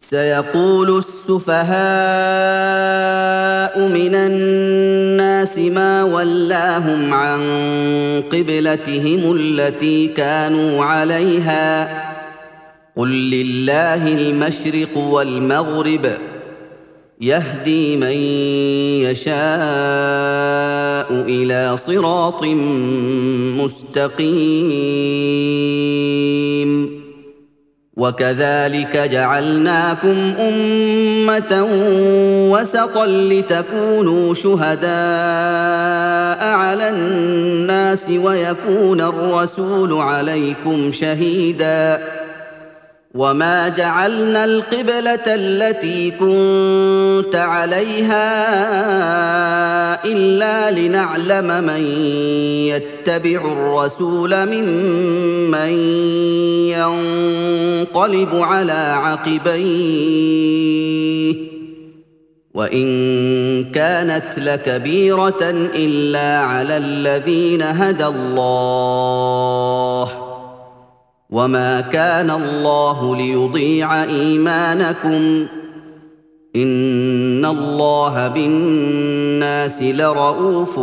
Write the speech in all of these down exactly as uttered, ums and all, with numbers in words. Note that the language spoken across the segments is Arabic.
سيقول السفهاء من الناس ما ولاهم عن قبلتهم التي كانوا عليها قل لله المشرق والمغرب يهدي من يشاء إلى صراط مستقيم وكذلك جعلناكم أمة وسطا لتكونوا شهداء على الناس ويكون الرسول عليكم شهيداً وما جعلنا القبلة التي كنت عليها إلا لنعلم من يتبع الرسول ممن ينقلب على عقبيه وإن كانت لكبيرة إلا على الذين هدى الله وما كان الله ليضيع إيمانكم إن الله بالناس لرءوف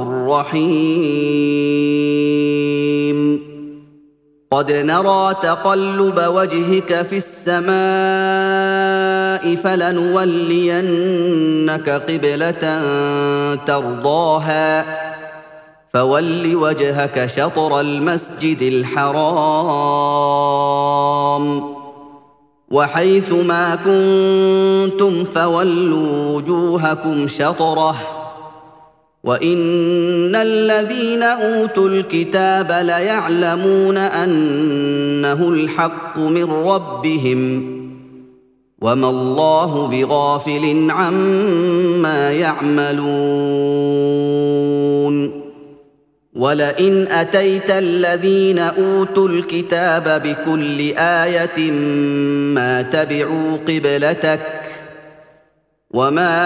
رحيم قد نرى تقلب وجهك في السماء فلنولينك قبلة ترضاها فول وجهك شطر المسجد الحرام وحيث ما كنتم فولوا وجوهكم شطره وإن الذين أوتوا الكتاب ليعلمون أنه الحق من ربهم وما الله بغافل عما يعملون ولئن أتيت الذين أوتوا الكتاب بكل آية ما تبعوا قبلتك وما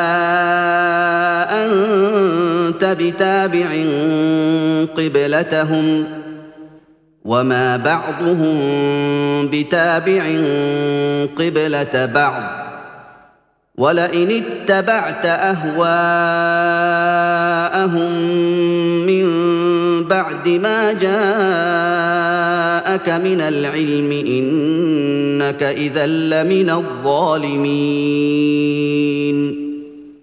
أنت بتابع قبلتهم وما بعضهم بتابع قبلة بعض ولئن اتبعت أهواءهم من بعد ما جاءك من العلم إنك إذا لمن الظالمين